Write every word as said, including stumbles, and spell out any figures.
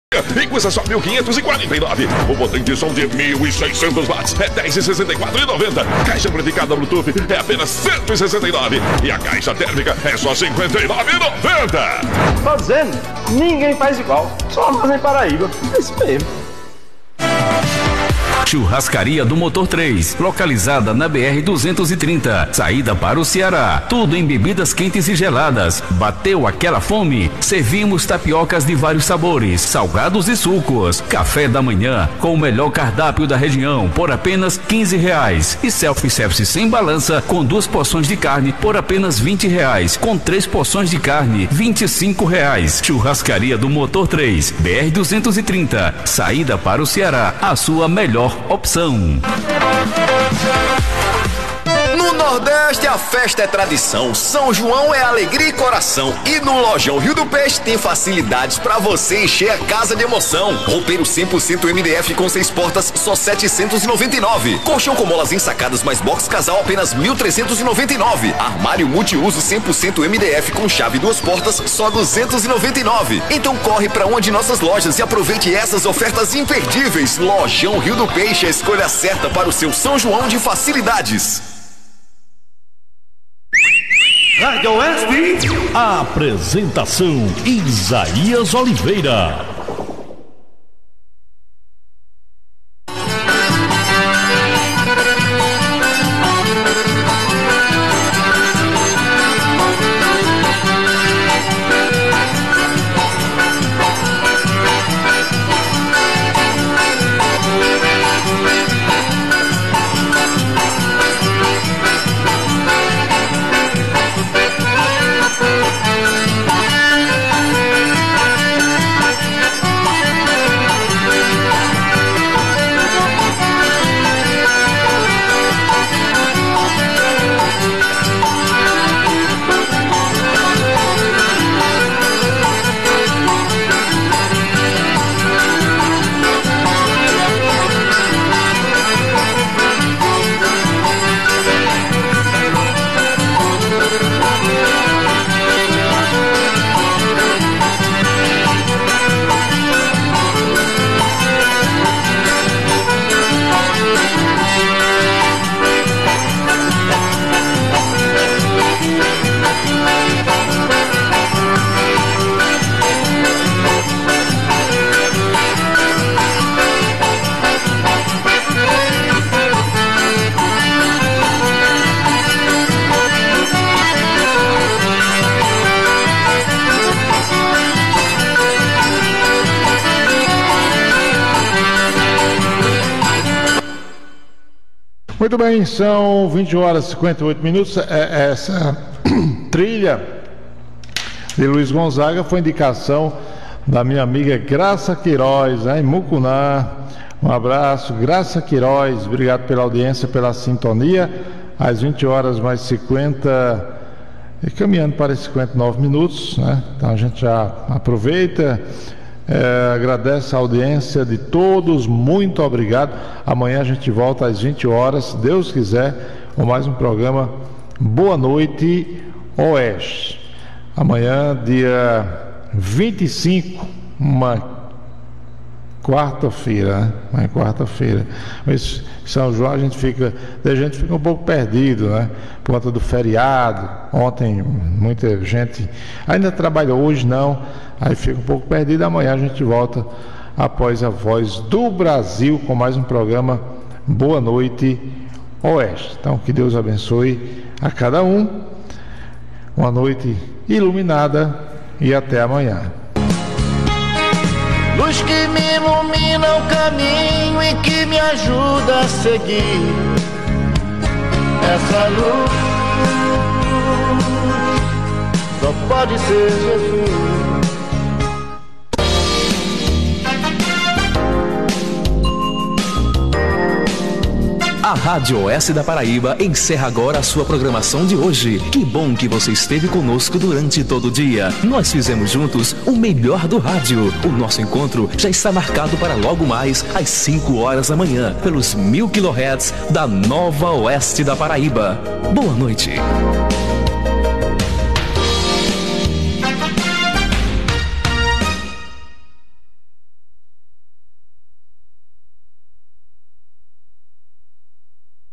E custa só mil quinhentos e quarenta e nove. O potente som de mil e seiscentos watts é dez e sessenta e quatro e noventa. Caixa amplificada Bluetooth é apenas cento e sessenta e nove. E a caixa térmica é só cinquenta e nove e noventa. Tô dizendo, ninguém faz igual. Só nós em Paraíba. É isso mesmo. Churrascaria do Motor três, localizada na B R duzentos e trinta, saída para o Ceará. Tudo em bebidas quentes e geladas. Bateu aquela fome? Servimos tapiocas de vários sabores, salgados e sucos. Café da manhã com o melhor cardápio da região por apenas quinze reais. E self-service sem balança com duas porções de carne por apenas vinte reais. Com três porções de carne, vinte e cinco reais. Churrascaria do Motor três, B R duzentos e trinta, saída para o Ceará. A sua melhor opção. No Nordeste a festa é tradição, São João é alegria e coração. E no Lojão Rio do Peixe tem facilidades pra você encher a casa de emoção. Roupeiro cem por cento M D F com seis portas, só setecentos e noventa e nove. Colchão com molas ensacadas mais box casal, apenas mil trezentos e noventa e nove. Armário multiuso cem por cento M D F com chave e duas portas, só duzentos e noventa e nove. Então corre pra uma de nossas lojas e aproveite essas ofertas imperdíveis. Lojão Rio do Peixe, a escolha certa para o seu São João de facilidades. Rádio Oeste. Apresentação Isaías Oliveira. Muito bem, são vinte horas e cinquenta e oito minutos. É, essa trilha de Luiz Gonzaga foi indicação da minha amiga Graça Queiroz, em Mucuná. Um abraço, Graça Queiroz, obrigado pela audiência, pela sintonia. Às vinte horas mais cinquenta, e caminhando para cinquenta e nove minutos, né? Então a gente já aproveita. É, agradece a audiência de todos, muito obrigado. Amanhã a gente volta às vinte horas, se Deus quiser, com mais um programa Boa Noite Oeste. Amanhã, dia vinte e cinco, uma quarta-feira, né? Uma quarta-feira. Mas São João a gente fica, a gente fica um pouco perdido, né? Por conta do feriado. Ontem muita gente ainda trabalhou, hoje não. Aí fica um pouco perdido. Amanhã a gente volta após a Voz do Brasil com mais um programa Boa Noite Oeste. Então que Deus abençoe a cada um. Uma noite iluminada e até amanhã. Luz que me ilumina o caminho e que me ajuda a seguir. Essa luz só pode ser Jesus. A Rádio Oeste da Paraíba encerra agora a sua programação de hoje. Que bom que você esteve conosco durante todo o dia. Nós fizemos juntos o melhor do rádio. O nosso encontro já está marcado para logo mais às cinco horas da manhã, pelos mil quilohertz da Nova Oeste da Paraíba. Boa noite.